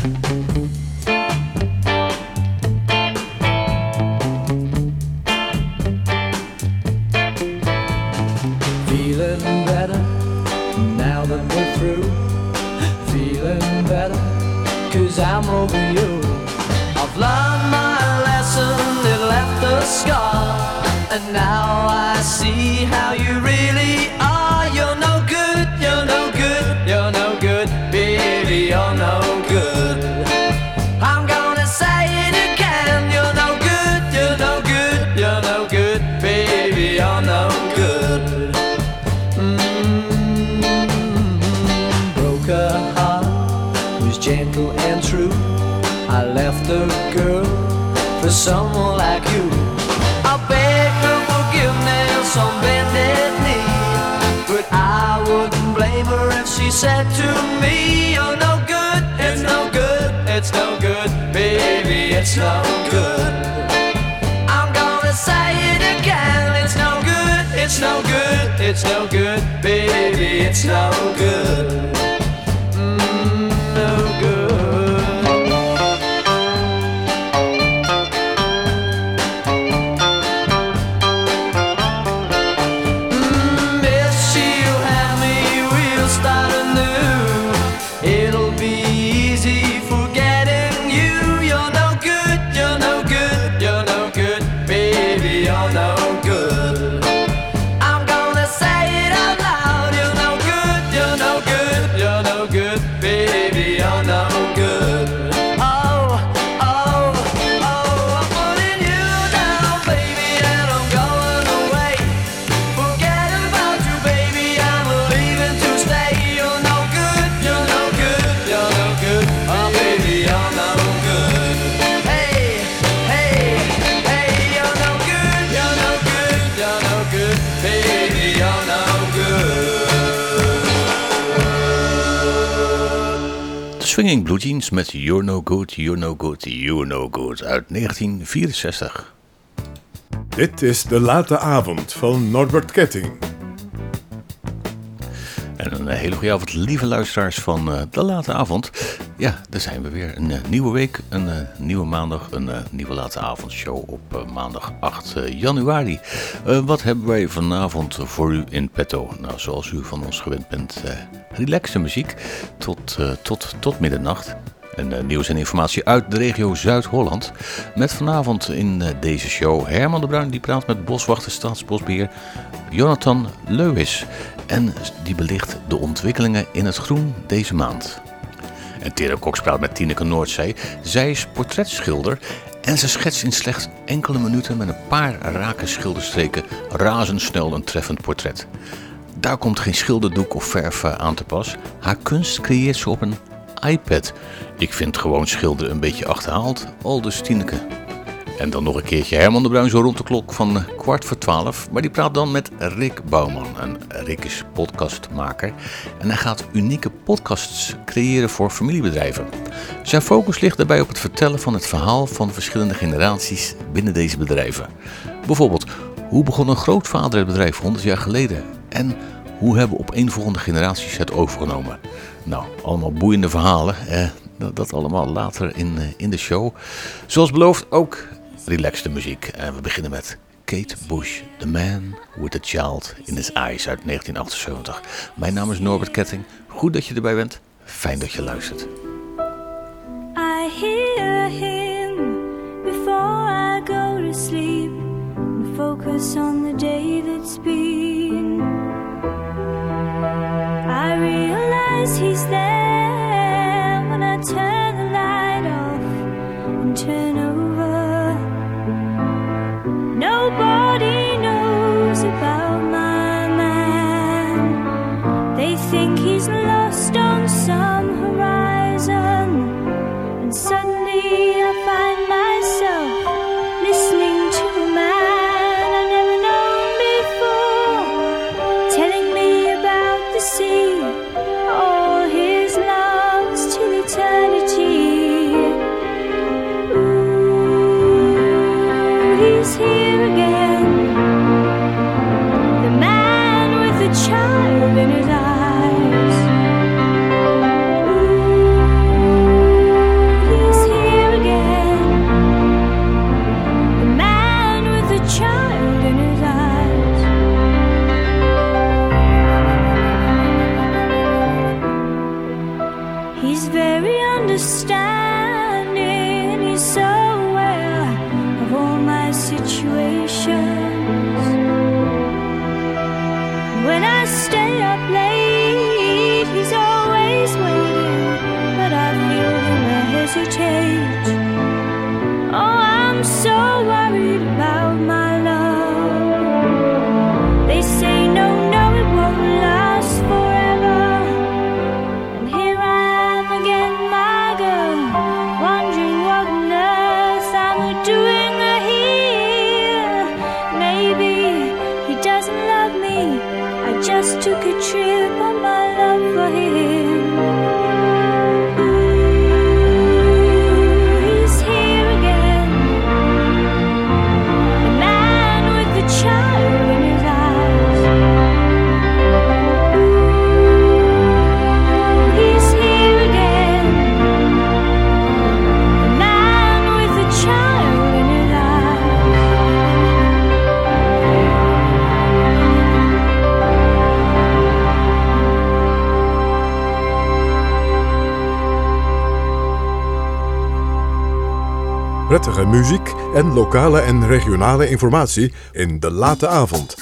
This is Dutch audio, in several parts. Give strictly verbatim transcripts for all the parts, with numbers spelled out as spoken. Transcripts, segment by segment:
Feeling better now that we're through. Feeling better cause I'm over you. I've learned my lesson, it left a scar, and now I see how you really are. You're no good, you're no good, you're no good, baby, you're no good. I'm gonna say it again, you're no good, you're no good, you're no good, baby, you're no good. Her heart was gentle and true. I left the girl for someone like you. I begged her forgiveness on bended knee, but I wouldn't blame her if she said to me, you're no good, it's no good, it's no good, baby, it's no good. I'm gonna say it again, it's no good, it's no good, it's no good, baby, it's no good. Swinging Blue Jeans met You're No Good, You're No Good, You're No Good uit negentien vierenzestig. Dit is De Late Avond van Norbert Ketting. En een hele goede avond, lieve luisteraars van uh, De Late Avond. Ja, daar zijn we weer. Een uh, nieuwe week, een uh, nieuwe maandag, een uh, nieuwe Late Avondshow op uh, maandag acht januari. Uh, wat hebben wij vanavond voor u in petto? Nou, zoals u van ons gewend bent, uh, relaxe muziek tot, uh, tot, tot middernacht. En uh, nieuws en informatie uit de regio Zuid-Holland. Met vanavond in uh, deze show Herman de Bruin, die praat met boswachter Staatsbosbeheer Jonathan Lewis. En die belicht de ontwikkelingen in het groen deze maand. En Tera Cox praat met Tineke Noordzee. Zij is portretschilder en ze schetst in slechts enkele minuten met een paar rake schilderstreken razendsnel een treffend portret. Daar komt geen schilderdoek of verf aan te pas. Haar kunst creëert ze op een iPad. Ik vind gewoon schilderen een beetje achterhaald, aldus Tineke. En dan nog een keertje Herman de Bruin zo rond de klok van kwart voor twaalf. Maar die praat dan met Rick Bouwman. En Rick is podcastmaker. En hij gaat unieke podcasts creëren voor familiebedrijven. Zijn focus ligt daarbij op het vertellen van het verhaal van verschillende generaties binnen deze bedrijven. Bijvoorbeeld, hoe begon een grootvader het bedrijf honderd jaar geleden? En hoe hebben opeenvolgende generaties het overgenomen? Nou, allemaal boeiende verhalen. Eh, dat allemaal later in, in de show. Zoals beloofd ook relaxte muziek. En we beginnen met Kate Bush, The Man with a Child in His Eyes uit negentien achtenzeventig. Mijn naam is Norbert Ketting. Goed dat je erbij bent. Fijn dat je luistert. I hear him before I go to sleep and focus on the day that's been. I realize he's there when I turn the light off and turn over. Nobody knows about my man. They think he's lost on some horizon. And suddenly I find myself listening to a man I never known before, telling me about the sea, all his loves till eternity. very understanding. He's so aware of all my situations. When I stay up late, he's always waiting, but I feel him hesitate. Oh, I'm so worried about my love. They say no, no, it won't last forever. And here I am again, my girl, wondering what on earth I'm doing here. Maybe he doesn't love me. I just took a trip on my love for him. Prettige muziek en lokale en regionale informatie in de late avond.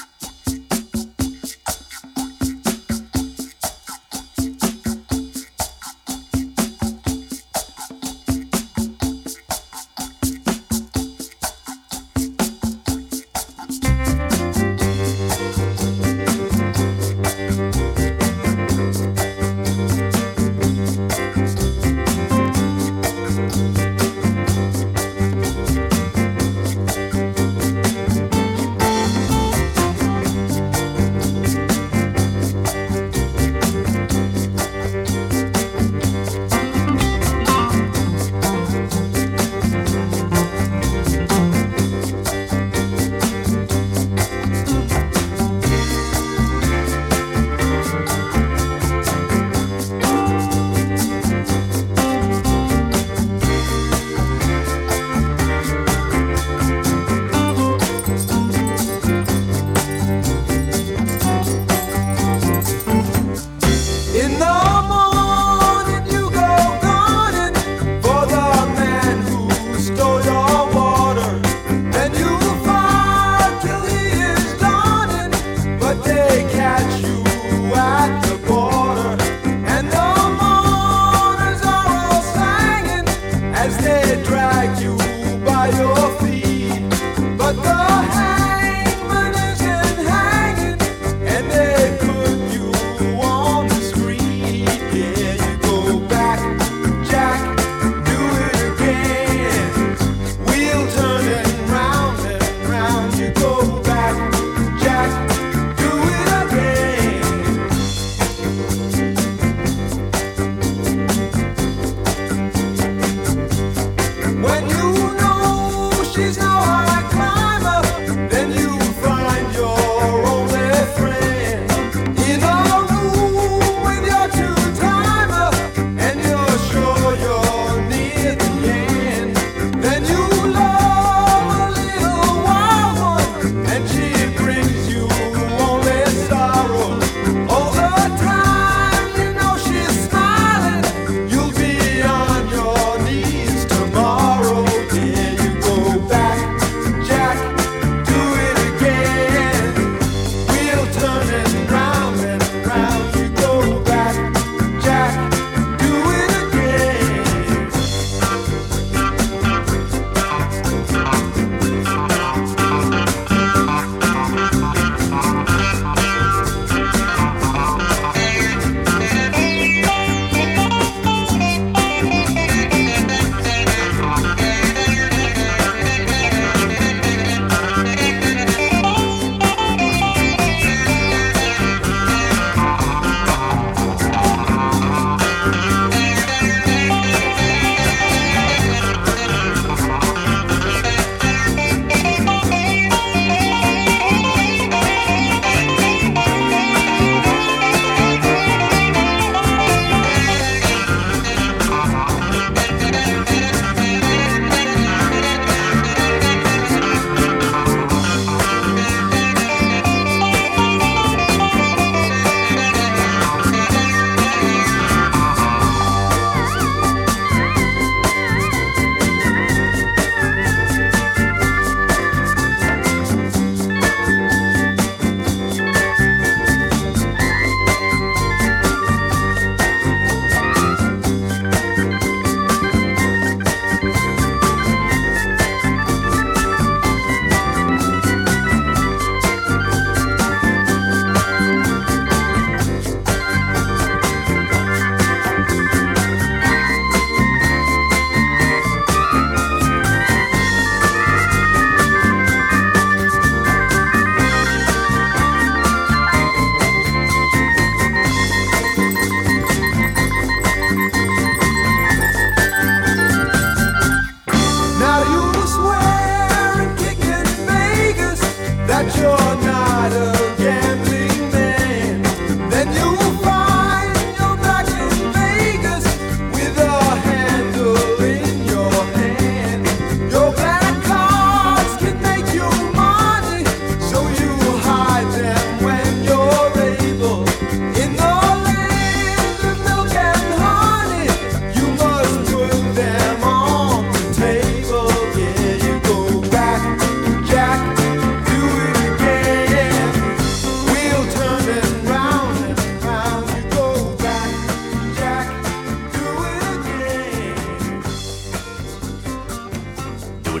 When you know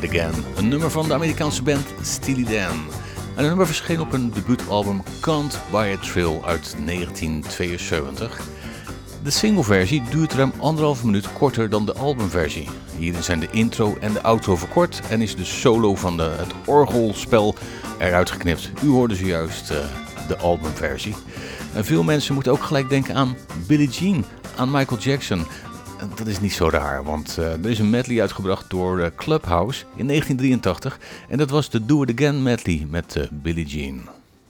It Again. Een nummer van de Amerikaanse band Steely Dan. En het nummer verscheen op een debuutalbum Can't Buy a Thrill uit negentien tweeënzeventig. De singleversie duurt ruim anderhalf minuut korter dan de albumversie. Hierin zijn de intro en de outro verkort en is de solo van de, het orgelspel eruit geknipt. U hoorde zojuist uh, de albumversie. En veel mensen moeten ook gelijk denken aan Billie Jean, aan Michael Jackson. Dat is niet zo raar, want uh, er is een medley uitgebracht door uh, Clubhouse in negentien drieëntachtig. En dat was de Do It Again medley met uh, Billie Jean.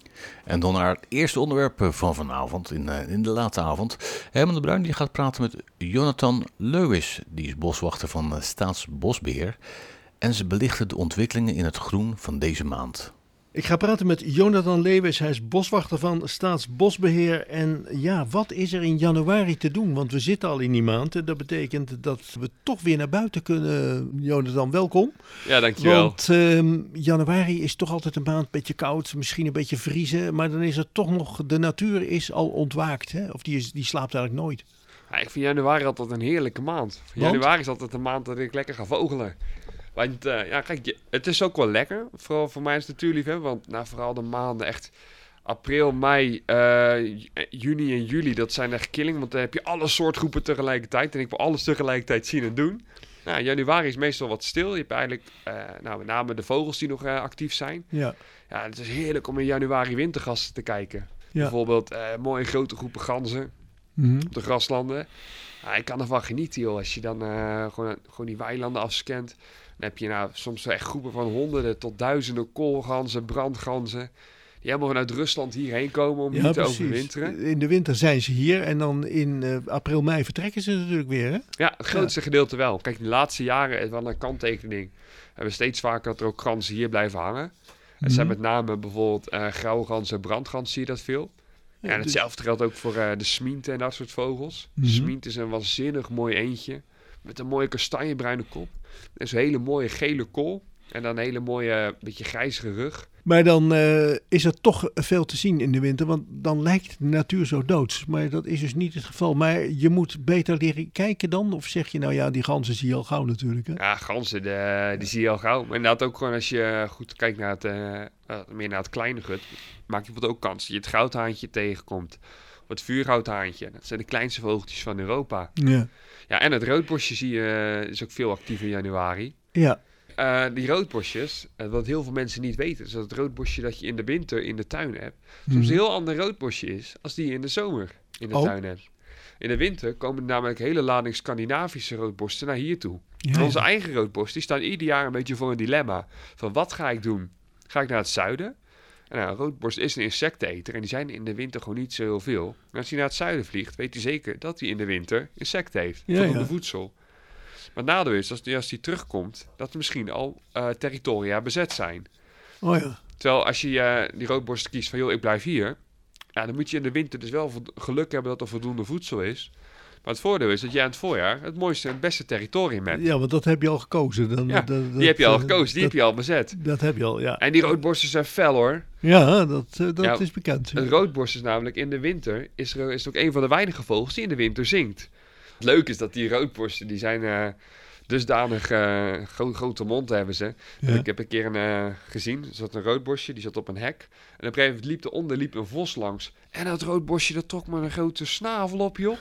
En dan naar het eerste onderwerp van vanavond, in, uh, in de late avond. Herman de Bruin die gaat praten met Jonathan Lewis. Die is boswachter van uh, Staatsbosbeheer. En ze belichten de ontwikkelingen in het groen van deze maand. Ik ga praten met Jonathan Lewis, hij is boswachter van Staatsbosbeheer. En ja, wat is er in januari te doen? Want we zitten al in die maand. Dat betekent dat we toch weer naar buiten kunnen. Jonathan, welkom. Ja, dankjewel. Want uh, januari is toch altijd een maand, een beetje koud, misschien een beetje vriezen. Maar dan is het toch nog, de natuur is al ontwaakt. Hè? Of die, is, die slaapt eigenlijk nooit. Ja, ik vind januari altijd een heerlijke maand. Want? Januari is altijd een maand dat ik lekker ga vogelen. Want uh, ja, kijk, je, het is ook wel lekker, vooral voor mij als natuurliefhebber, want nou, vooral de maanden echt april, mei, uh, juni en juli, dat zijn echt killing, want dan heb je alle soortgroepen tegelijkertijd en ik wil alles tegelijkertijd zien en doen. Nou, januari is meestal wat stil, je hebt eigenlijk, uh, nou, met name de vogels die nog uh, actief zijn. Ja. Ja, het is heerlijk om in januari wintergassen te kijken. Ja. Bijvoorbeeld uh, mooie grote groepen ganzen Mm-hmm. op de graslanden. Ja, ik kan ervan genieten, joh, als je dan uh, gewoon, gewoon die weilanden afscant. Dan heb je nou soms echt groepen van honderden tot duizenden koolganzen, brandganzen. Die helemaal vanuit Rusland hierheen komen om Ja, hier te precies. overwinteren. In de winter zijn ze hier en dan in uh, april, mei vertrekken ze natuurlijk weer. Hè? Ja, het grootste gedeelte wel. Kijk, de laatste jaren, wel een kanttekening, hebben we steeds vaker dat er ook ganzen hier blijven hangen. Het Mhm. zijn met name bijvoorbeeld uh, grauwe ganzen en brandganzen, zie je dat veel. Ja, en dus- hetzelfde geldt ook voor uh, de smiente en dat soort vogels. Mhm. De smiente is een waanzinnig mooi eendje met een mooie kastanjebruine kop. En zo'n hele mooie gele kol. En dan een hele mooie, beetje grijzige rug. Maar dan uh, is er toch veel te zien in de winter, want dan lijkt de natuur zo doods. Maar dat is dus niet het geval. Maar je moet beter leren kijken dan? Of zeg je nou ja, die ganzen zie je al gauw natuurlijk. Hè? Ja, ganzen, de, die zie je al gauw. Maar inderdaad ook gewoon als je goed kijkt naar het, uh, uh, meer naar het kleine gut, maak je bijvoorbeeld ook kans dat je het goudhaantje tegenkomt. Of het vuurgoudhaantje. Dat zijn de kleinste vogeltjes van Europa. Ja. Ja, en het roodborstje zie je, is ook veel actief in januari. Ja. Uh, die roodborstjes, uh, wat heel veel mensen niet weten, is dat het roodborstje dat je in de winter in de tuin hebt, soms Mhm. een heel ander roodborstje is als die je in de zomer in de Oh. tuin hebt. In de winter komen namelijk hele lading Scandinavische roodborsten naar hier toe. Ja, En onze ja. eigen roodborsten die staan ieder jaar een beetje voor een dilemma. Van wat ga ik doen? Ga ik naar het zuiden? En nou, een roodborst is een insecteneter en die zijn in de winter gewoon niet zo heel veel. En als hij naar het zuiden vliegt, weet hij zeker dat hij in de winter insecten heeft. Ja, Voldoende ja. voedsel. Maar het nadeel is, als hij, als hij terugkomt, dat er misschien al uh, territoria bezet zijn. Oh ja. Terwijl als je uh, die roodborst kiest van, joh, ik blijf hier. Ja, dan moet je in de winter dus wel vo- geluk hebben dat er voldoende voedsel is. Maar het voordeel is dat jij in het voorjaar het mooiste en het beste territorium hebt. Ja, want dat heb je al gekozen. Dan, Ja, dat, die heb je al dat, gekozen, die dat, heb je al bezet. Dat heb je al, ja. En die roodborsten zijn fel, hoor. Ja, dat, uh, dat Ja, is bekend. Een roodborst is namelijk in de winter, is, er, is het ook een van de weinige vogels die in de winter zingt. Het leuke is dat die roodborsten, die zijn uh, dusdanig uh, gro- grote mond hebben ze. Ja. Ik heb een keer een, uh, gezien, er zat een roodborstje, die zat op een hek. En op een gegeven moment liep eronder liep een vos langs. En dat roodborstje, dat trok maar een grote snavel op, joh.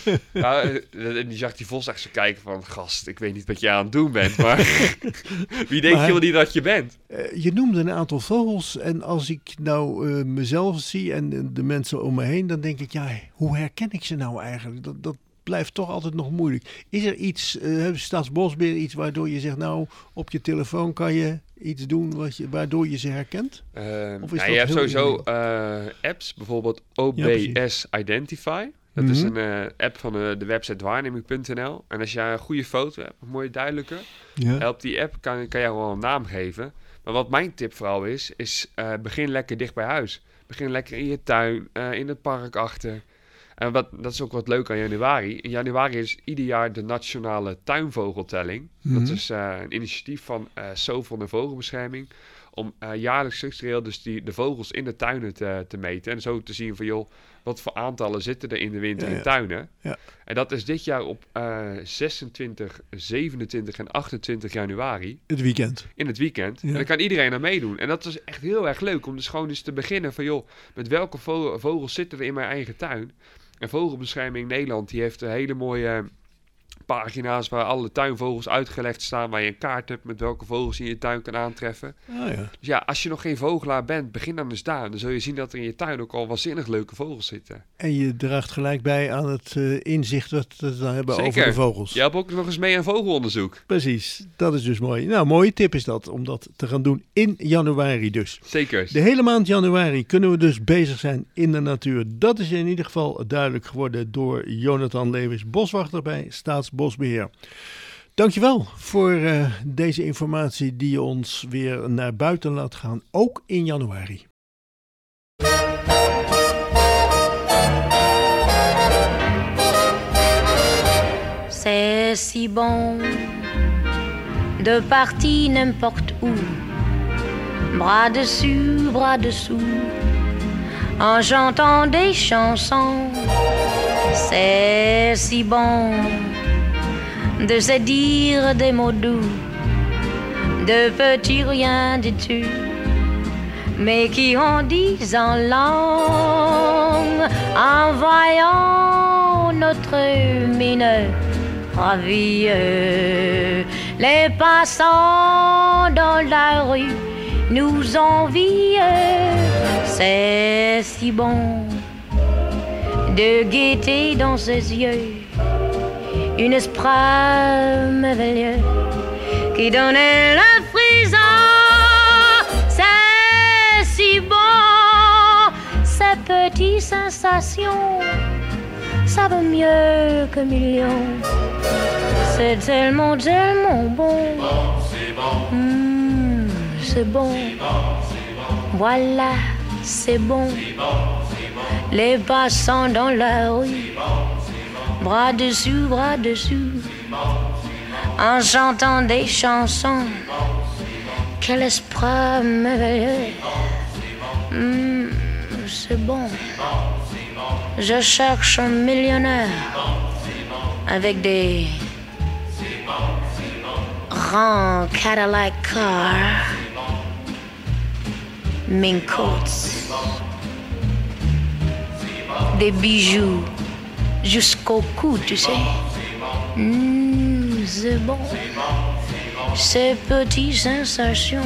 Ja, uh, en die zag die vos echt zo kijken van, gast, ik weet niet wat je aan het doen bent, maar wie denk Maar- je wel niet dat je bent? Uh, je noemde een aantal vogels en als ik nou uh, mezelf zie en de mensen om me heen, dan denk ik, ja, hoe herken ik ze nou eigenlijk? Dat, dat blijft toch altijd nog moeilijk. Is er iets, uh, Staatsbosbeheer, iets waardoor je zegt, nou, op je telefoon kan je iets doen wat je, waardoor je ze herkent? Uh, Of is nou, dat je hebt heel sowieso uh, apps, bijvoorbeeld O B S Identify. Dat is Mhm. een uh, app van uh, de website waarneming punt n l. En als jij een goede foto hebt, een mooie duidelijke, Ja. helpt die app, kan, kan jou wel een naam geven. Maar wat mijn tip vooral is, is uh, begin lekker dicht bij huis. Begin lekker in je tuin, uh, in het park achter. En wat, dat is ook wat leuk aan januari. In januari is ieder jaar de Nationale Tuinvogeltelling. Mhm. Dat is uh, een initiatief van uh, Sovon en Vogelbescherming. om uh, jaarlijks structureel dus die, de vogels in de tuinen te, te meten. En zo te zien van, joh, wat voor aantallen zitten er in de winter Ja, in ja. tuinen. Ja. En dat is dit jaar op uh, zesentwintig, zevenentwintig en achtentwintig januari. Het weekend. In het weekend. Ja. En dan kan iedereen aan meedoen. En dat is echt heel erg leuk om dus gewoon eens te beginnen van, joh, met welke vo- vogels zitten er in mijn eigen tuin? En Vogelbescherming Nederland, die heeft een hele mooie pagina's waar alle tuinvogels uitgelegd staan, waar je een kaart hebt met welke vogels je in je tuin kan aantreffen. Ah, ja. Dus ja, als je nog geen vogelaar bent, begin dan eens daar. Dan zul je zien dat er in je tuin ook al waanzinnig leuke vogels zitten. En je draagt gelijk bij aan het uh, inzicht wat we dan hebben Zeker. over de vogels. Je helpt ook nog eens mee aan vogelonderzoek. Precies, dat is dus mooi. Nou, mooie tip is dat, om dat te gaan doen in januari dus. Zeker. De hele maand januari kunnen we dus bezig zijn in de natuur. Dat is in ieder geval duidelijk geworden door Jonathan Lewis, boswachter bij Staatsbosbeheer. Dankjewel voor uh, deze informatie die je ons weer naar buiten laat gaan, ook in januari. C'est si bon de partir n'importe où, bras dessus, bras dessous, en chantant des chansons. C'est si bon de se dire des mots doux, de petits riens du tout, mais qui en disent en langue, en voyant notre mine ravie. Les passants dans la rue nous envient. C'est si bon de guetter dans ses yeux une esprit merveilleux qui donnait le frisson. C'est si bon, ces petites sensations, ça vaut mieux que millions. C'est tellement, tellement bon. C'est bon, Mmh, c'est bon. Voilà, c'est bon. Les passants dans la rue, bras dessus, bras dessus, en chantant des chansons. Quel esprit merveilleux. Mmh, c'est bon. Je cherche un millionnaire avec des grands Cadillac cars, mink coats, des bijoux jusqu'au cou, tu sais. Mmh, c'est bon. Ces petites sensations.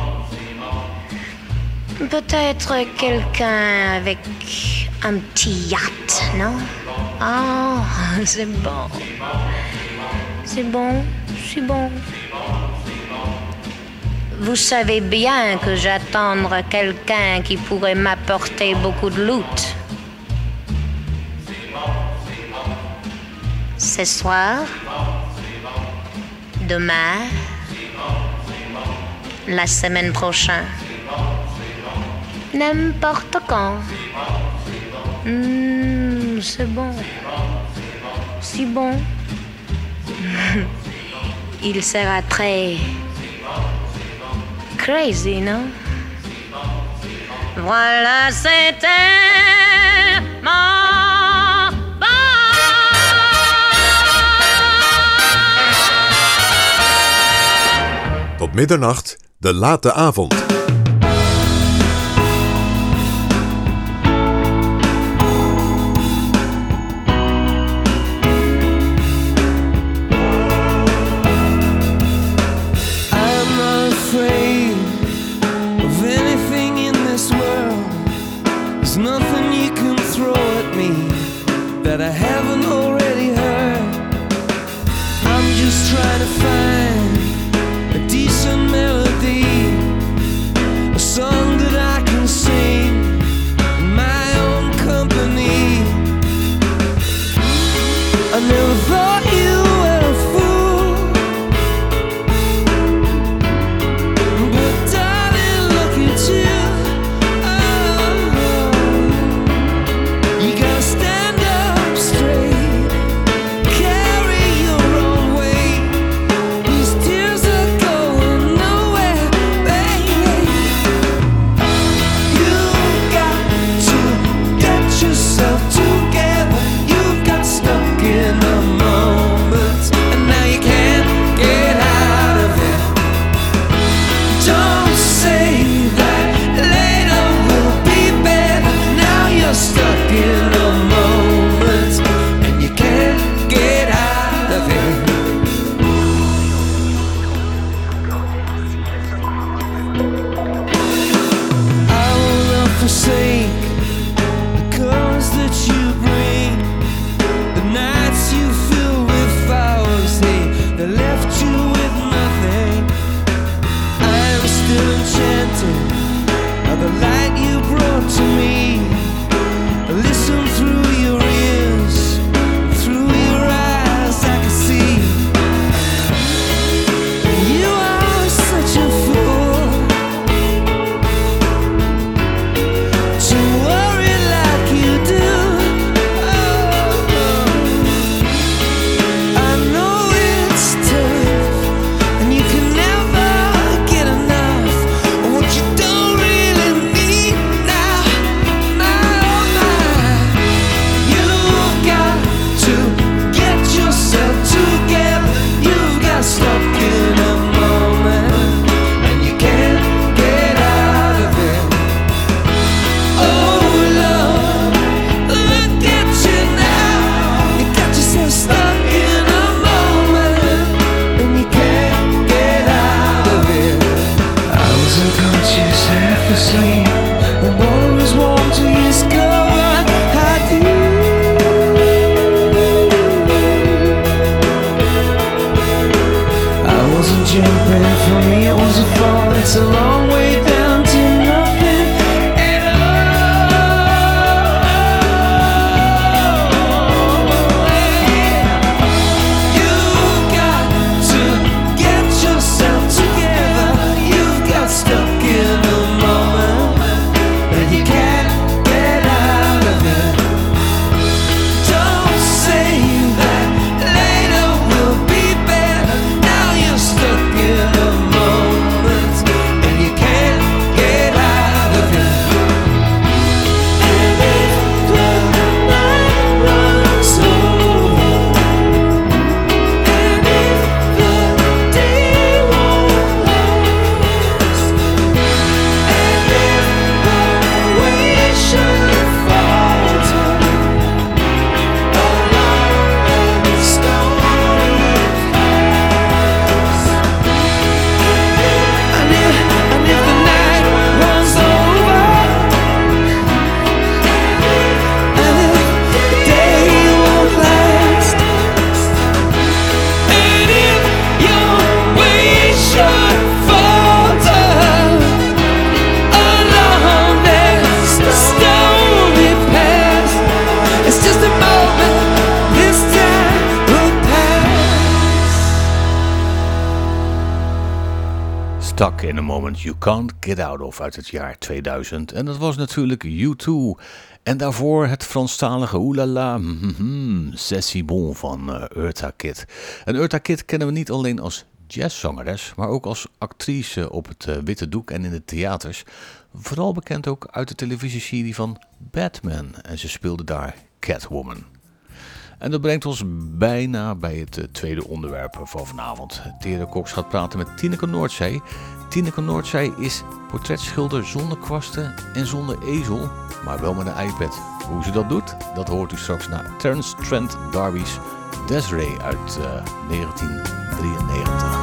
Peut-être quelqu'un avec un petit yacht, non? Oh, c'est bon. C'est bon, c'est bon. Vous savez bien que j'attends quelqu'un qui pourrait m'apporter beaucoup de loot. Ce soir, demain, la semaine prochaine, n'importe quand. Mmh, c'est bon, si bon. Il sera très crazy, non? Voilà, c'est tellement bon. Tot middernacht, de late avond. That I haven't already heard. I'm just trying to find a decent melody jumping. For me it was a fall. It's a long way down to nothing at all. You've got to get yourself together. You've got stuck in a moment that you can't get out of it. Don't say that later will be better. Now you're stuck in a moment and you can't get out of it. And if the night runs over, and if the day won't last, and if the way should falter along the stony paths, and if, and if the night runs over, and if the day won't last, and if your way should falter along this stony path, it's just a moment, this time will pass. Stuck in a Moment You Can't Get Out Of uit het jaar tweeduizend. En dat was natuurlijk U twee. En daarvoor het Franstalige Oulala, mm-hmm, C'est si bon van uh, Eartha Kitt. En Eartha Kitt kennen we niet alleen als jazzzangeres, maar ook als actrice op het uh, witte doek en in de theaters. Vooral bekend ook uit de televisieserie van Batman. En ze speelde daar Catwoman. En dat brengt ons bijna bij het uh, tweede onderwerp van vanavond. Tere Cox gaat praten met Tineke Noordzee. Tineke Noordzee is portretschilder zonder kwasten en zonder ezel, maar wel met een iPad. Hoe ze dat doet, dat hoort u straks na Terence Trent D'Arby's Desiree uit uh, negentien drieënnegentig.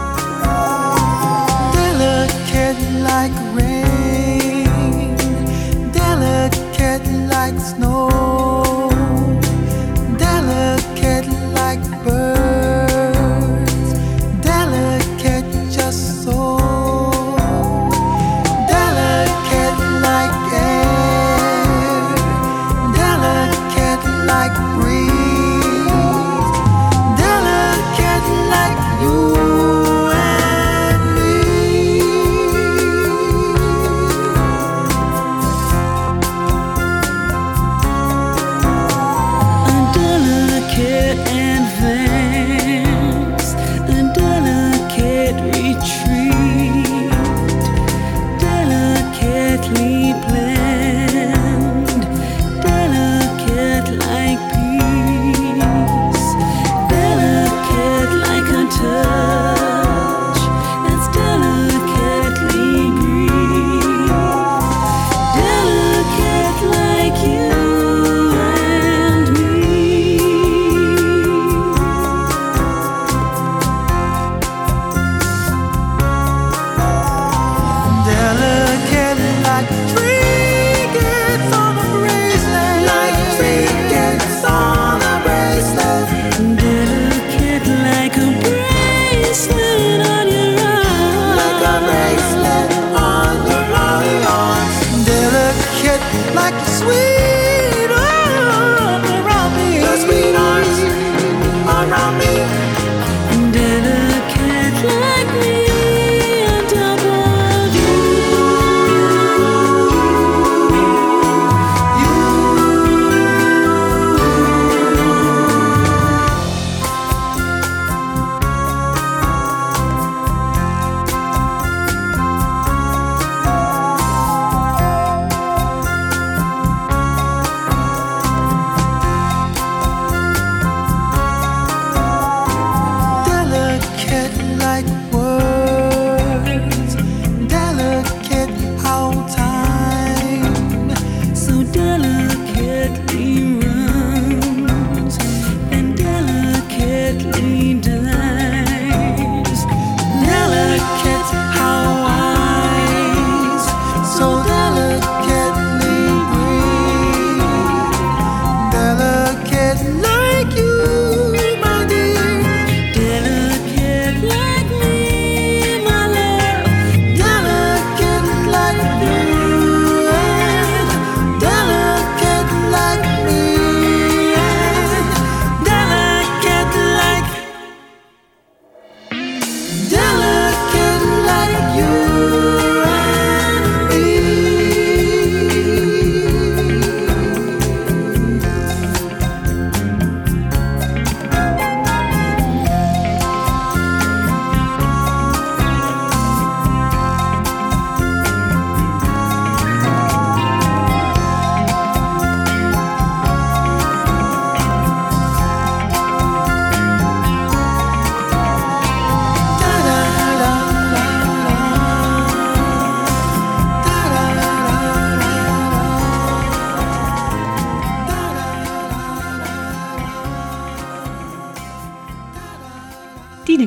Delicate like rain, delicate like snow, delicate like birds, delicate just so, delicate like air, delicate like breeze, delicate like you and me.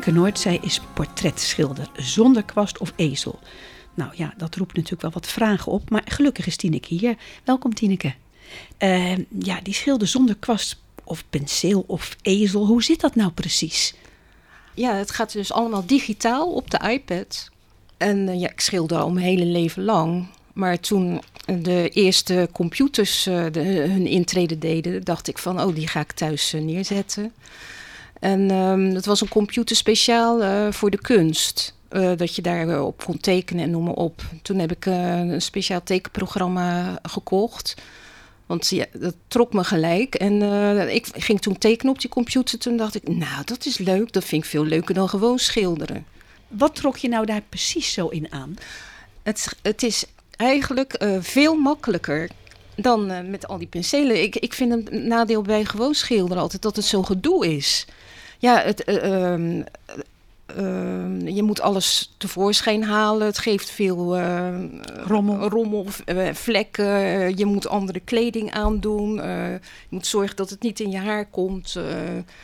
Tineke Noordzij is portretschilder, zonder kwast of ezel. Nou ja, dat roept natuurlijk wel wat vragen op, maar gelukkig is Tineke hier. Welkom Tineke. Uh, ja, die schilder zonder kwast of penseel of ezel, hoe zit dat nou precies? Ja, het gaat dus allemaal digitaal op de iPad. En uh, ja, ik schilder al mijn hele leven lang. Maar toen de eerste computers uh, de, hun intrede deden, dacht ik van, oh, die ga ik thuis uh, neerzetten. En um, het was een computer speciaal uh, voor de kunst. Uh, dat je daarop uh, kon tekenen en noem maar op. Toen heb ik uh, een speciaal tekenprogramma gekocht. Want ja, dat trok me gelijk. En uh, ik ging toen tekenen op die computer. Toen dacht ik, nou, dat is leuk. Dat vind ik veel leuker dan gewoon schilderen. Wat trok je nou daar precies zo in aan? Het, het is eigenlijk uh, veel makkelijker dan uh, met al die penselen. Ik, ik vind een nadeel bij gewoon schilderen altijd dat het zo gedoe is. Ja, het, uh, uh, uh, je moet alles tevoorschijn halen. Het geeft veel uh, rommel, rommel uh, vlekken. Uh, je moet andere kleding aandoen. Uh, je moet zorgen dat het niet in je haar komt. Uh.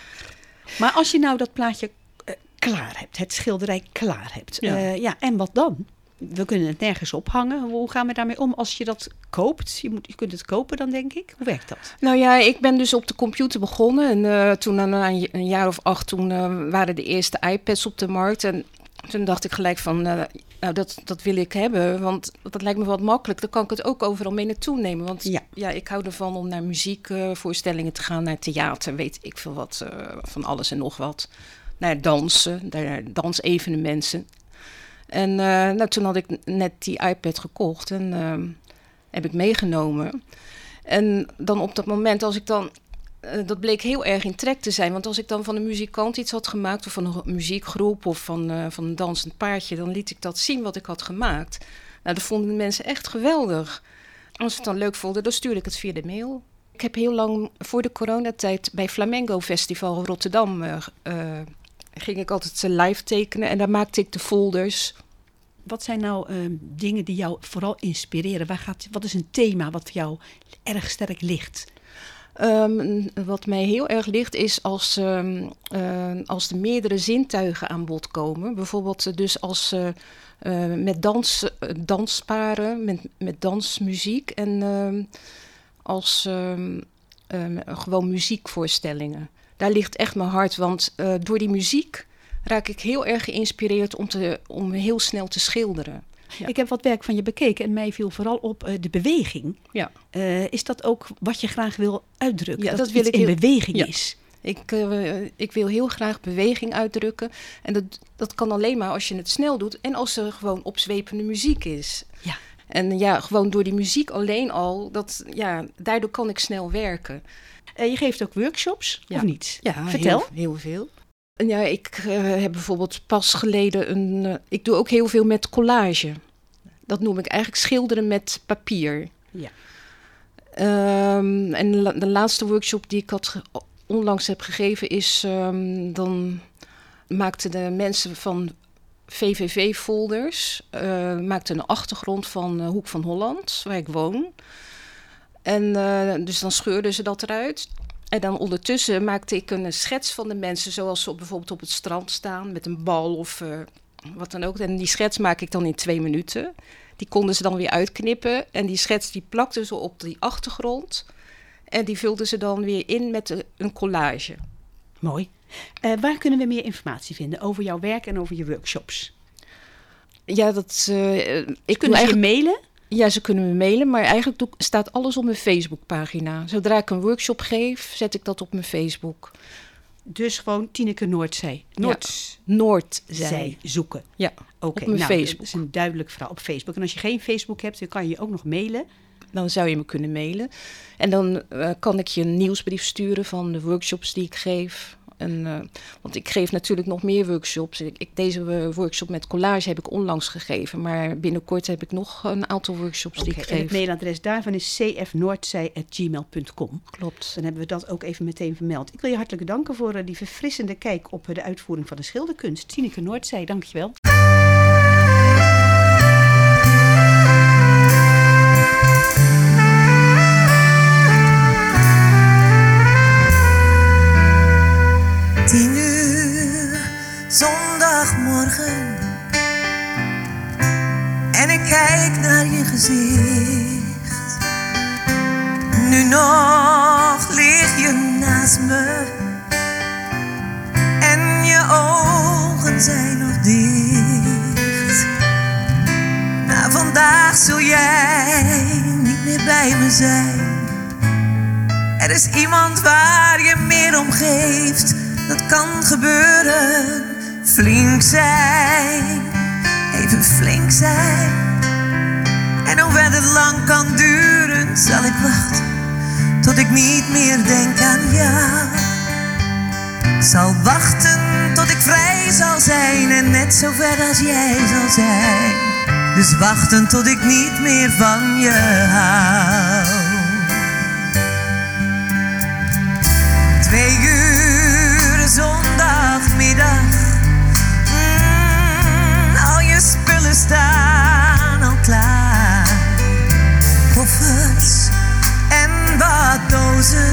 Maar als je nou dat plaatje uh, klaar hebt, het schilderij klaar hebt. Ja. Uh, ja, en wat dan? We kunnen het nergens ophangen. Hoe gaan we daarmee om als je dat koopt? Je, moet, je kunt het kopen dan, denk ik. Hoe werkt dat? Nou ja, ik ben dus op de computer begonnen. En uh, toen na een, een jaar of acht, toen uh, waren de eerste iPads op de markt. En toen dacht ik gelijk van, uh, nou dat, dat wil ik hebben. Want dat lijkt me wat makkelijk. Dan kan ik het ook overal mee naartoe nemen. Want ja, ja ik hou ervan om naar muziekvoorstellingen uh, te gaan. Naar theater, weet ik veel wat. Uh, van alles en nog wat. Naar dansen, naar dansevenementen. En uh, nou, toen had ik net die iPad gekocht en uh, heb ik meegenomen. En dan op dat moment, als ik dan... Uh, dat bleek heel erg in trek te zijn. Want als ik dan van een muzikant iets had gemaakt, of van een muziekgroep, of van, uh, van een dansend paardje, dan liet ik dat zien wat ik had gemaakt. Nou, dat vonden de mensen echt geweldig. Als ze het dan leuk vonden, dan stuurde ik het via de mail. Ik heb heel lang voor de coronatijd bij Flamengo Festival Rotterdam... Uh, uh, ging ik altijd live tekenen en daar maakte ik de folders. Wat zijn nou uh, dingen die jou vooral inspireren? Waar gaat, wat is een thema wat voor jou erg sterk ligt? Um, wat mij heel erg ligt is als, um, uh, als er meerdere zintuigen aan bod komen. Bijvoorbeeld uh, dus als uh, uh, met dans, uh, dansparen, met, met dansmuziek en uh, als um, um, gewoon muziekvoorstellingen. Daar ligt echt mijn hart, want uh, door die muziek raak ik heel erg geïnspireerd om, te, om heel snel te schilderen. Ja. Ik heb wat werk van je bekeken en mij viel vooral op uh, de beweging. Ja. Uh, is dat ook wat je graag wil uitdrukken? Ja, dat, dat wil ik in heel... beweging ja. is? Ik, uh, ik wil heel graag beweging uitdrukken. En dat, dat kan alleen maar als je het snel doet en als er gewoon opzwepende muziek is. Ja. En ja, gewoon door die muziek alleen al, dat, ja, daardoor kan ik snel werken. Uh, je geeft ook workshops, ja. of niet? Ja, vertel. Heel, heel veel. En ja, ik uh, heb bijvoorbeeld pas geleden een... Uh, ik doe ook heel veel met collage. Dat noem ik eigenlijk schilderen met papier. Ja. Um, en la, de laatste workshop die ik had ge- onlangs heb gegeven is... Um, dan maakten de mensen van V V V-folders... Uh, maakten een achtergrond van uh, Hoek van Holland, waar ik woon. En uh, dus dan scheurden ze dat eruit... En dan ondertussen maakte ik een schets van de mensen... zoals ze op, bijvoorbeeld op het strand staan met een bal of uh, wat dan ook. En die schets maak ik dan in twee minuten. Die konden ze dan weer uitknippen. En die schets die plakten ze op die achtergrond. En die vulden ze dan weer in met een collage. Mooi. Uh, waar kunnen we meer informatie vinden over jouw werk en over je workshops? Ja, dat... Uh, ik kunnen ze eigenlijk... je mailen? Ja, ze kunnen me mailen, maar eigenlijk doe, staat alles op mijn Facebookpagina. Zodra ik een workshop geef, zet ik dat op mijn Facebook. Dus gewoon Tineke Noordzij. Noord, ja. Noordzij. Zij zoeken. Ja, okay, op mijn nou, Facebook. Dat is een duidelijk verhaal op Facebook. En als je geen Facebook hebt, dan kan je je ook nog mailen. Dan zou je me kunnen mailen. En dan uh, kan ik je een nieuwsbrief sturen van de workshops die ik geef. En, uh, want ik geef natuurlijk nog meer workshops. Ik, ik, deze uh, workshop met collage heb ik onlangs gegeven. Maar binnenkort heb ik nog een aantal workshops okay, die ik geef. En het mailadres daarvan is c f noordzij at gmail punt com. Klopt. Dan hebben we dat ook even meteen vermeld. Ik wil je hartelijk danken voor uh, die verfrissende kijk op uh, de uitvoering van de schilderkunst. Tineke Noordzij, dank je wel. Tien uur, zon morgen en ik kijk naar je gezicht. Nu nog lig je naast me en je ogen zijn nog dicht. Maar vandaag zul jij niet meer bij me zijn. Er is iemand waar je meer om geeft. Dat kan gebeuren. Flink zijn, even flink zijn. En hoewel het lang kan duren, zal ik wachten tot ik niet meer denk aan jou. Zal wachten tot ik vrij zal zijn en net zo ver als jij zal zijn. Dus wachten tot ik niet meer van je hou. Twee uur zondagmiddag, mm, al je spullen staan al klaar. Koffers en wat dozen,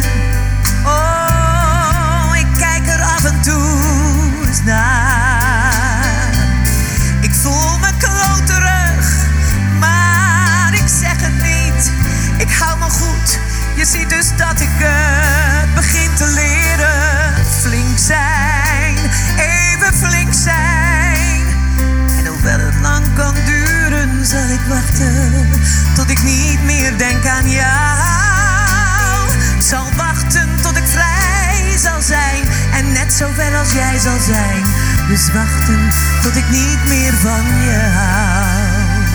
oh, ik kijk er af en toe eens naar. Ik voel me kloterig, maar ik zeg het niet. Ik hou me goed, je ziet dus dat ik het begin te leren. Flink zijn, even flink zijn. En hoewel het lang kan duren, zal ik wachten tot ik niet meer denk aan jou. Zal wachten tot ik vrij zal zijn en net zo ver als jij zal zijn. Dus wachten tot ik niet meer van je hou.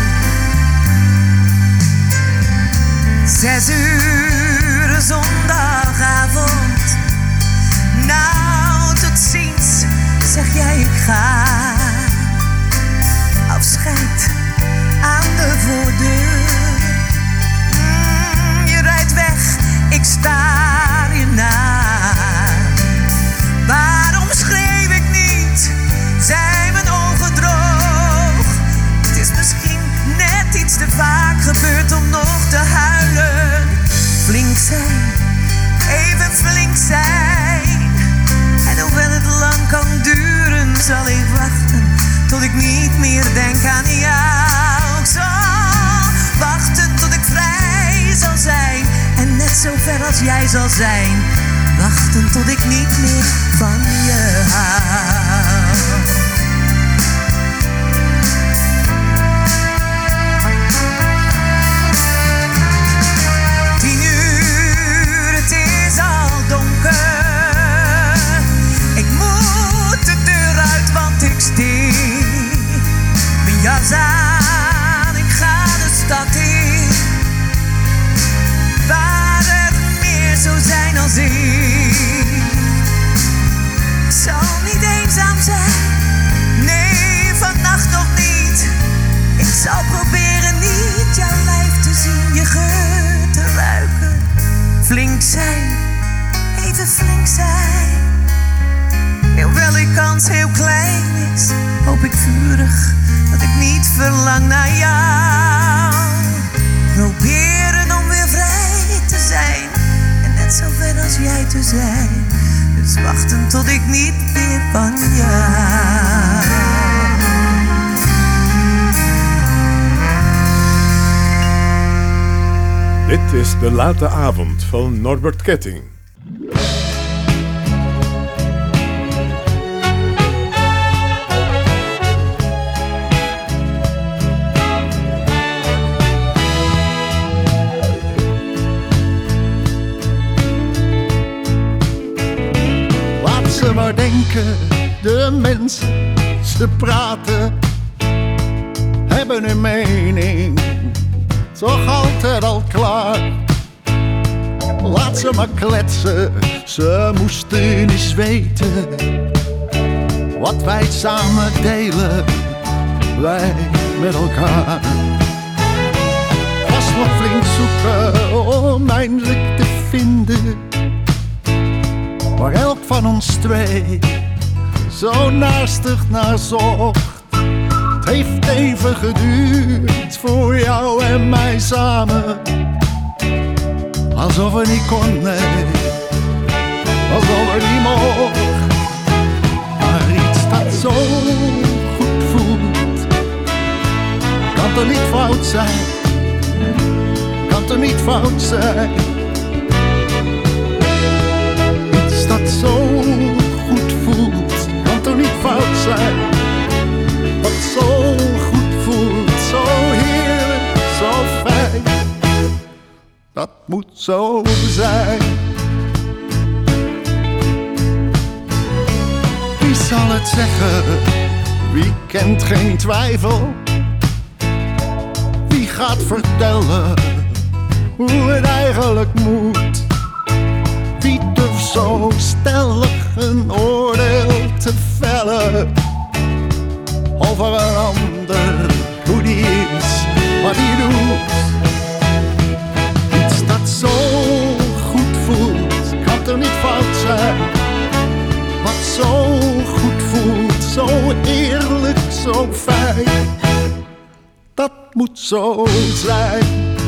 Zes uur zondagavond. Nou, tot ziens, zeg jij ik ga. Afscheid aan de voordeur. Mm, je rijdt weg, ik staar je na. Waarom schreef ik niet? Zijn mijn ogen droog? Het is misschien net iets te vaak gebeurd om nog te huilen. Flink zijn, even flink zijn. En hoewel het lang kan duren, zal ik wachten tot ik niet meer denk aan jou. Ik zal wachten tot ik vrij zal zijn en net zo ver als jij zal zijn. Wachten tot ik niet meer van je hou. Tien uur, het is al donker. Ik moet de deur uit, want ik steek mijn jas aan. Ik ga de stad in, waar het meer zo zijn als ik. Ik zal niet eenzaam zijn, nee, vannacht nog niet. Ik zal proberen niet jouw lijf te zien, je geur te ruiken. Flink zijn, even flink zijn. Hoewel die kans heel klein is, hoop ik vurig dat ik niet verlang naar jou. Proberen om weer vrij te zijn en net zo ver als jij te zijn. Dus wachten tot ik niet meer van jou. Dit is De Late Avond van Norbert Ketting. Laat ze maar denken, de mensen, ze praten, hebben een mening, toch altijd al klaar. Laat ze maar kletsen, ze moesten eens weten wat wij samen delen, wij met elkaar. Was nog flink zoeken om eindelijk te vinden waar elk van ons twee zo naastig naar zocht. Het heeft even geduurd voor jou en mij samen, alsof we niet kon, nee, alsof we niet mocht. Maar iets dat zo toch niet fout zijn? Kan toch niet fout zijn? Iets dat zo goed voelt, kan toch niet fout zijn? Wat zo goed voelt, zo heerlijk, zo fijn. Dat moet zo zijn. Wie zal het zeggen? Wie kent geen twijfel? Wie gaat vertellen hoe het eigenlijk moet? Wie durft zo stellig een oordeel te vellen over een ander, hoe die is, wat die doet? Iets dat zo goed voelt, kan toch niet fout zijn? Wat zo goed voelt, zo eerlijk, zo fijn. Dat moet zo zijn.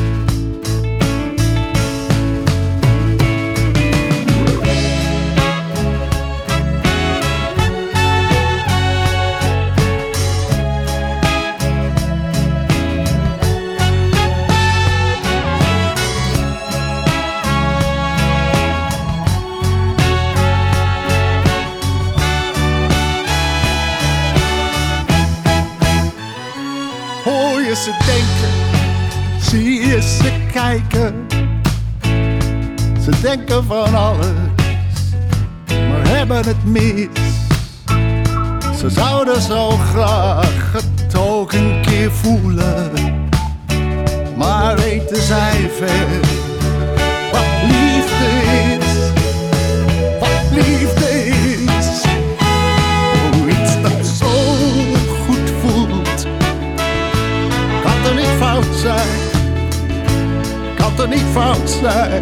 Ze denken, zie je ze kijken. Ze denken van alles, maar hebben het mis. Ze zouden zo graag het ook een keer voelen, maar weten zij veel wat liefde is, wat liefde is. Oh, iets dat zo goed voelt, kan er niet fout zijn, kan er niet fout zijn.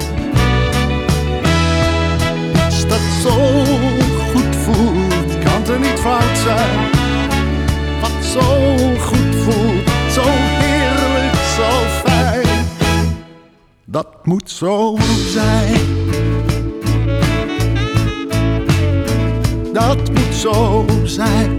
Iets dat zo goed voelt, kan er niet fout zijn. Wat zo goed voelt, zo heerlijk, zo fijn. Dat moet zo zijn. Dat moet zo zijn.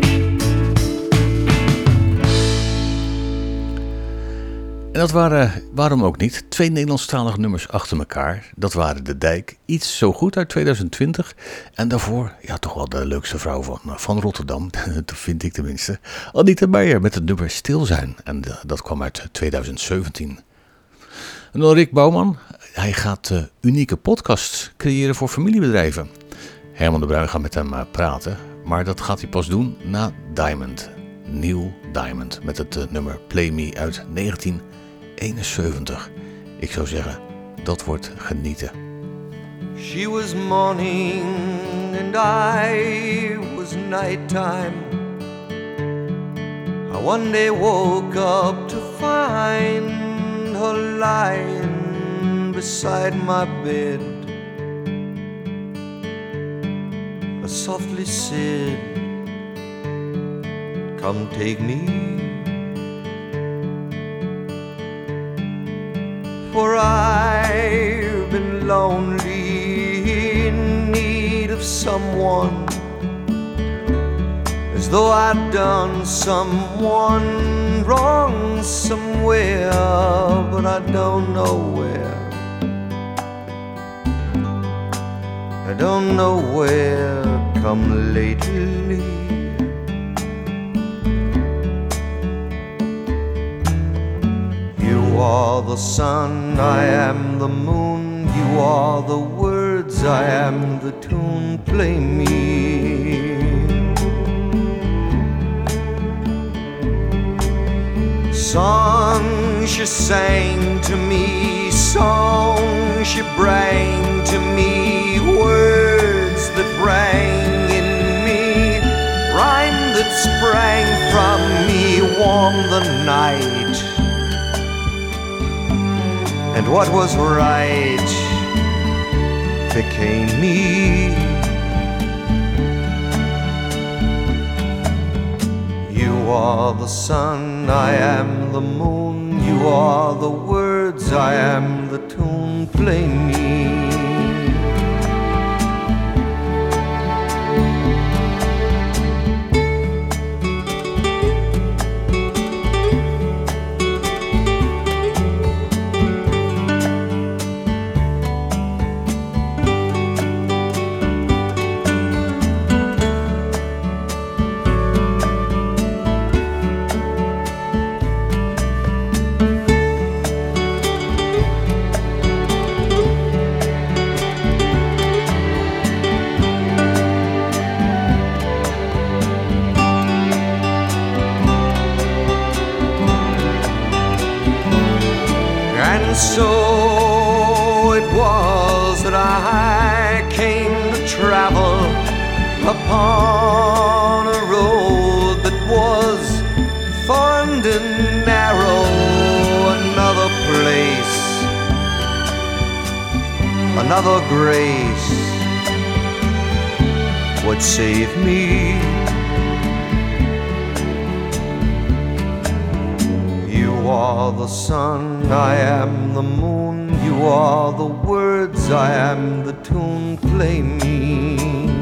En dat waren, waarom ook niet, twee Nederlandstalige nummers achter elkaar. Dat waren De Dijk, Iets Zo Goed uit tweeduizend twintig. En daarvoor, ja, toch wel de leukste vrouw van, van Rotterdam, dat vind ik tenminste. Anita Meijer met het nummer Stil Zijn. En de, dat kwam uit tweeduizend zeventien. En dan Rick Bouwman, hij gaat uh, unieke podcasts creëren voor familiebedrijven. Herman de Bruin gaat met hem uh, praten, maar dat gaat hij pas doen na Diamond. Neil Diamond met het uh, nummer Play Me uit negentien eenenzeventig. Ik zou zeggen, dat wordt genieten. She was morning and I was nighttime. I one day woke up to find her lying beside my bed. I softly said, come take me, for I've been lonely, in need of someone, as though I'd done someone wrong somewhere, but I don't know where. I don't know where, come lately. You are the sun, I am the moon. You are the words, I am the tune. Play me. Songs she sang to me, songs she bring to me, words that rang in me, rhyme that sprang from me, warm the night. And what was right became me. You are the sun, I am the moon. You are the words, I am the tune. Play me. so it was that I came to travel upon a road that was thorned and narrow. Another place, another grace would save me. You are the sun, I am the moon. You are the words, I am the tune. Play me.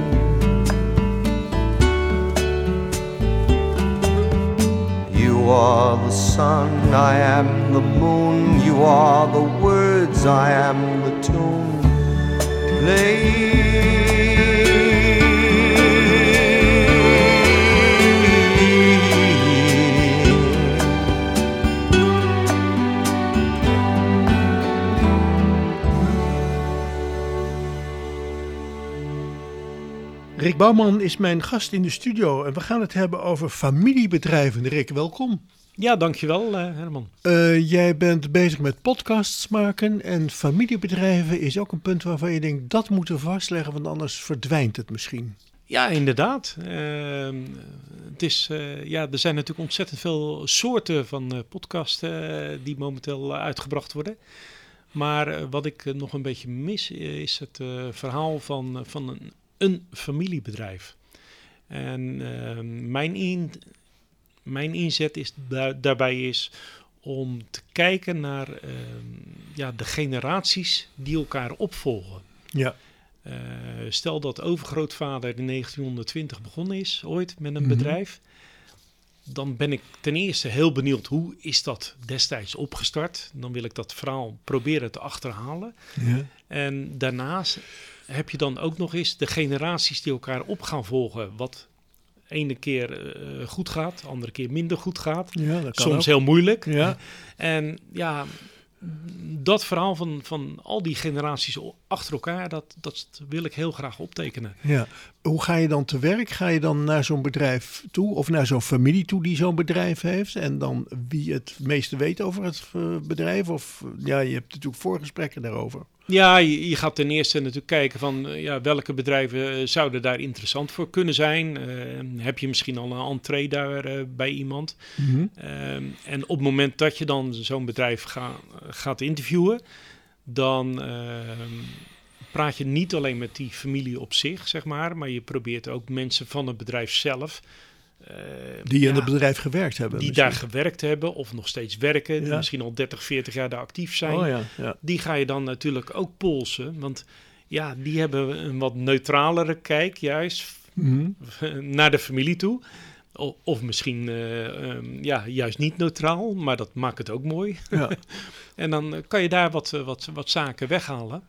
You are the sun, I am the moon. You are the words, I am the tune. Play. Rick Bouwman is mijn gast in de studio en we gaan het hebben over familiebedrijven. Rick, welkom. Ja, dankjewel uh, Herman. Uh, jij bent bezig met podcasts maken en familiebedrijven is ook een punt waarvan je denkt dat moeten we vastleggen, want anders verdwijnt het misschien. Ja, inderdaad. Uh, het is, uh, ja, er zijn natuurlijk ontzettend veel soorten van uh, podcasts uh, die momenteel uh, uitgebracht worden. Maar uh, wat ik uh, nog een beetje mis uh, is het uh, verhaal van, uh, van een Een familiebedrijf. En uh, mijn, in, mijn inzet is daar, daarbij is om te kijken naar uh, ja, de generaties die elkaar opvolgen. Ja. Uh, stel dat overgrootvader in negentienhonderdtwintig begonnen is, ooit met een Mm-hmm. bedrijf. Dan ben ik ten eerste heel benieuwd hoe is dat destijds opgestart. Dan wil ik dat verhaal proberen te achterhalen. Ja. En daarnaast heb je dan ook nog eens de generaties die elkaar op gaan volgen. Wat ene keer uh, goed gaat, andere keer minder goed gaat. Ja, dat kan Soms ook. heel moeilijk. Ja. En ja, dat verhaal van, van al die generaties achter elkaar, dat, dat wil ik heel graag optekenen. Ja. Hoe ga je dan te werk? Ga je dan naar zo'n bedrijf toe of naar zo'n familie toe die zo'n bedrijf heeft? En dan wie het meeste weet over het uh, bedrijf? Of ja, je hebt natuurlijk voorgesprekken daarover. Ja, je, je gaat ten eerste natuurlijk kijken van uh, ja, welke bedrijven uh, zouden daar interessant voor kunnen zijn. Uh, heb je misschien al een entree daar uh, bij iemand? Mm-hmm. Uh, en op het moment dat je dan zo'n bedrijf ga, gaat interviewen, dan uh, praat je niet alleen met die familie op zich, zeg maar, maar je probeert ook mensen van het bedrijf zelf. Uh, Die in ja, het bedrijf gewerkt hebben. Die misschien. daar gewerkt hebben of nog steeds werken. Ja. Die misschien al dertig, veertig jaar daar actief zijn. Oh ja, ja. Die ga je dan natuurlijk ook polsen. Want ja, die hebben een wat neutralere kijk juist Mm-hmm. naar de familie toe. O, of misschien uh, um, ja, juist niet neutraal, maar dat maakt het ook mooi. Ja. En dan uh, kan je daar wat, uh, wat, wat zaken weghalen.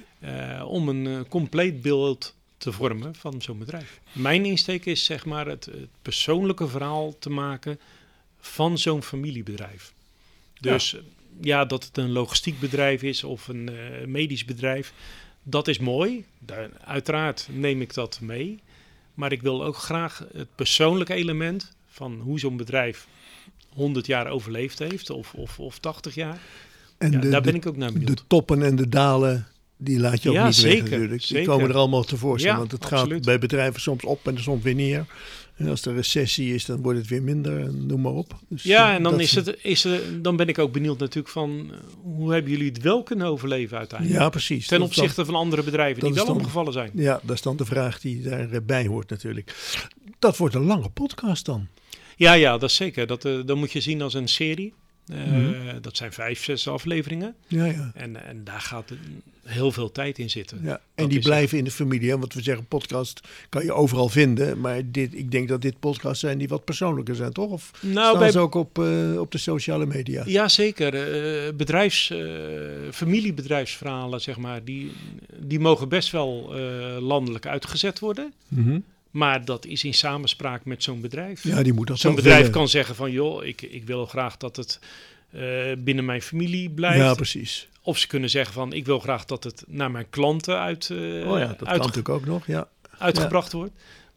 Uh, om een uh, compleet beeld te vormen van zo'n bedrijf. Mijn insteek is zeg maar het, het persoonlijke verhaal te maken van zo'n familiebedrijf. Dus ja. ja, dat het een logistiek bedrijf is of een uh, medisch bedrijf, dat is mooi. Daar, uiteraard neem ik dat mee. Maar ik wil ook graag het persoonlijke element van hoe zo'n bedrijf honderd jaar overleefd heeft of, of, of tachtig jaar. En ja, de, daar ben de, ik ook naar benieuwd. De toppen en de dalen, die laat je ook ja, niet zeker, weg natuurlijk. Die zeker. komen er allemaal tevoorschijn. Ja, want het absoluut. gaat bij bedrijven soms op en soms weer neer. En als er recessie is, dan wordt het weer minder. En noem maar op. Dus, ja, en dan, dat is het, is er, dan ben ik ook benieuwd natuurlijk van hoe hebben jullie het wel kunnen overleven uiteindelijk? Ja, precies. Ten Dat is opzichte dan, van andere bedrijven die wel dan, omgevallen zijn. Ja, dat is dan de vraag die daarbij hoort natuurlijk. Dat wordt een lange podcast dan. Ja, ja, dat is zeker. Dat, uh, dat moet je zien als een serie. Uh, Mm-hmm. Dat zijn vijf, zes afleveringen. Ja, ja. En, en daar gaat heel veel tijd in zitten. Ja, en dat die is blijven in de familie. Hè? Want we zeggen podcast kan je overal vinden. Maar dit, ik denk dat dit podcasts zijn die wat persoonlijker zijn, toch? Of nou, staan bij, ze ook op, uh, op de sociale media? Ja, zeker. Uh, bedrijfs, uh, familiebedrijfsverhalen, zeg maar, die, die mogen best wel uh, landelijk uitgezet worden. Mm-hmm. Maar dat is in samenspraak met zo'n bedrijf. Ja, die moet dat Zo'n wel bedrijf willen. kan zeggen van, joh, ik, ik wil graag dat het uh, binnen mijn familie blijft. Ja, precies. Of ze kunnen zeggen van, ik wil graag dat het naar mijn klanten uit, uh, Oh ja, dat uitge- kan natuurlijk ook nog, ja. uitgebracht ja. wordt.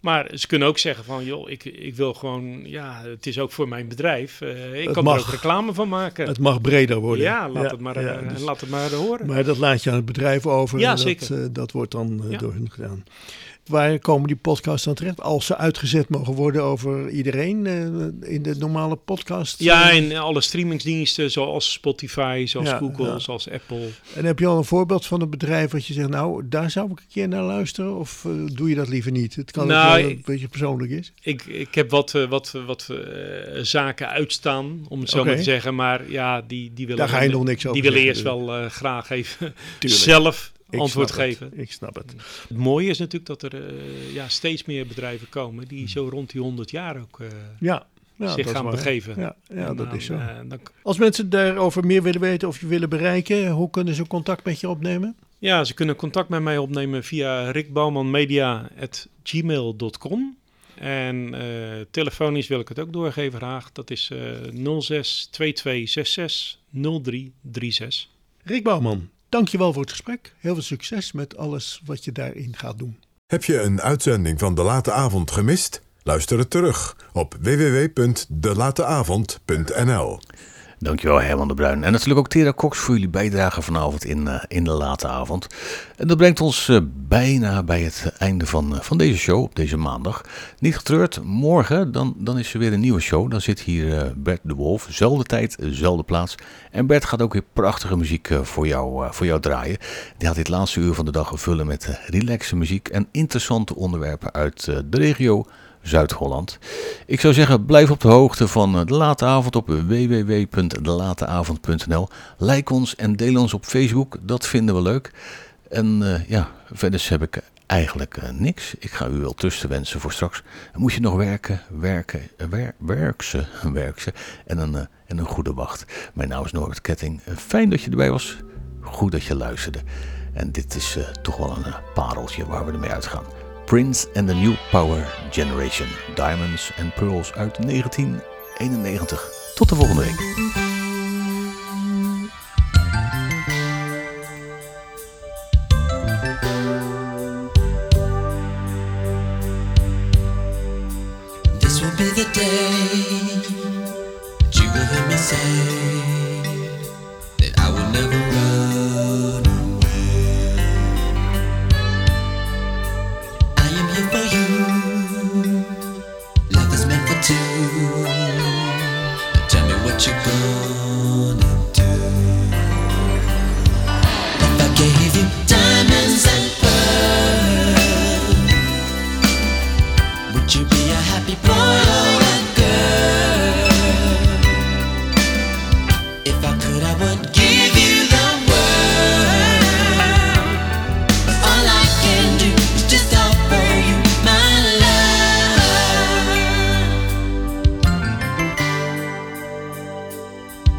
Maar ze kunnen ook zeggen van, joh, ik, ik wil gewoon, ja, het is ook voor mijn bedrijf. Uh, ik Het kan mag. er ook reclame van maken. Het mag breder worden. Ja, laat, Ja, het, maar, ja, uh, dus- laat het maar horen. Maar dat laat je aan het bedrijf over. Ja, en dat, zeker. uh, dat wordt dan uh, Ja. door hun gedaan. Waar komen die podcasts dan terecht? Als ze uitgezet mogen worden over iedereen uh, in de normale podcast? Ja, uh, in alle streamingsdiensten zoals Spotify, zoals Ja, Google, ja. zoals Apple. En heb je al een voorbeeld van een bedrijf wat je zegt, nou, daar zou ik een keer naar luisteren? Of uh, doe je dat liever niet? Het kan Nou, ook wel dat ik- het een beetje persoonlijk is. Ik, ik heb wat, uh, wat, wat uh, zaken uitstaan, om het zo Oké. maar te zeggen. Maar ja, die, die willen, Daar ga je nog niks over die willen zeggen. eerst wel uh, graag even Tuurlijk. zelf Ik antwoord snap het. geven. Ik snap het. Het mooie is natuurlijk dat er uh, ja, steeds meer bedrijven komen die zo rond die honderd jaar ook uh, Ja, ja, dat zich is gaan waar. begeven. Ja, ja En dat dan, is zo. uh, dan, Als mensen daarover meer willen weten of je willen bereiken, hoe kunnen ze contact met je opnemen? ja, ze kunnen contact met mij opnemen via rickbouwmanmedia at gmail dot com. En uh, telefonisch wil ik het ook doorgeven graag. Dat is uh, nul zes twee twee zes zes nul drie drie zes. Rick Bouwman, dankjewel voor het gesprek. Heel veel succes met alles wat je daarin gaat doen. Heb je een uitzending van De Late Avond gemist? Luister het terug op w w w punt de late avond punt n l. Dankjewel Herman de Bruin. En natuurlijk ook Tera Cox voor jullie bijdrage vanavond in, uh, in de late avond. En dat brengt ons uh, bijna bij het einde van, uh, van deze show op deze maandag. Niet getreurd, morgen dan, dan is er weer een nieuwe show. Dan zit hier uh, Bert de Wolf, zelfde tijd, zelfde plaats. En Bert gaat ook weer prachtige muziek uh, voor, jou, uh, voor jou draaien. Die gaat dit laatste uur van de dag vullen met uh, relaxe muziek en interessante onderwerpen uit uh, de regio Zuid-Holland. Ik zou zeggen, blijf op de hoogte van De Late Avond op w w w punt de late avond punt n l. Like ons en deel ons op Facebook, dat vinden we leuk. En uh, ja, verder heb ik eigenlijk uh, niks. Ik ga u wel tussen wensen voor straks. Dan moet je nog werken, werken, wer, werkse, werkse en een, uh, en een goede wacht. Mijn naam is Norbert Ketting. Uh, fijn dat je erbij was. Goed dat je luisterde. En dit is uh, toch wel een uh, pareltje waar we ermee uitgaan. Prince and the New Power Generation. Diamonds and Pearls uit negentien eenennegentig. Tot de volgende week. This will be the day that you will hear me say that I will never run away. I am here for you. Love is meant for two. Now tell me what you're gonna do. If I gave you diamonds and pearls, would you be a happy boy or a girl? If I could, I would give you the world. All I can do is just offer you my love.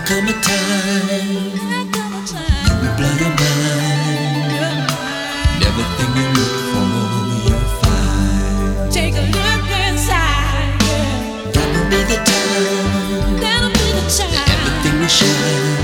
come a time you will blow your mind. Everything you look for, you'll find. Take a look inside. That will be the time. That'll be the time. Everything will shine.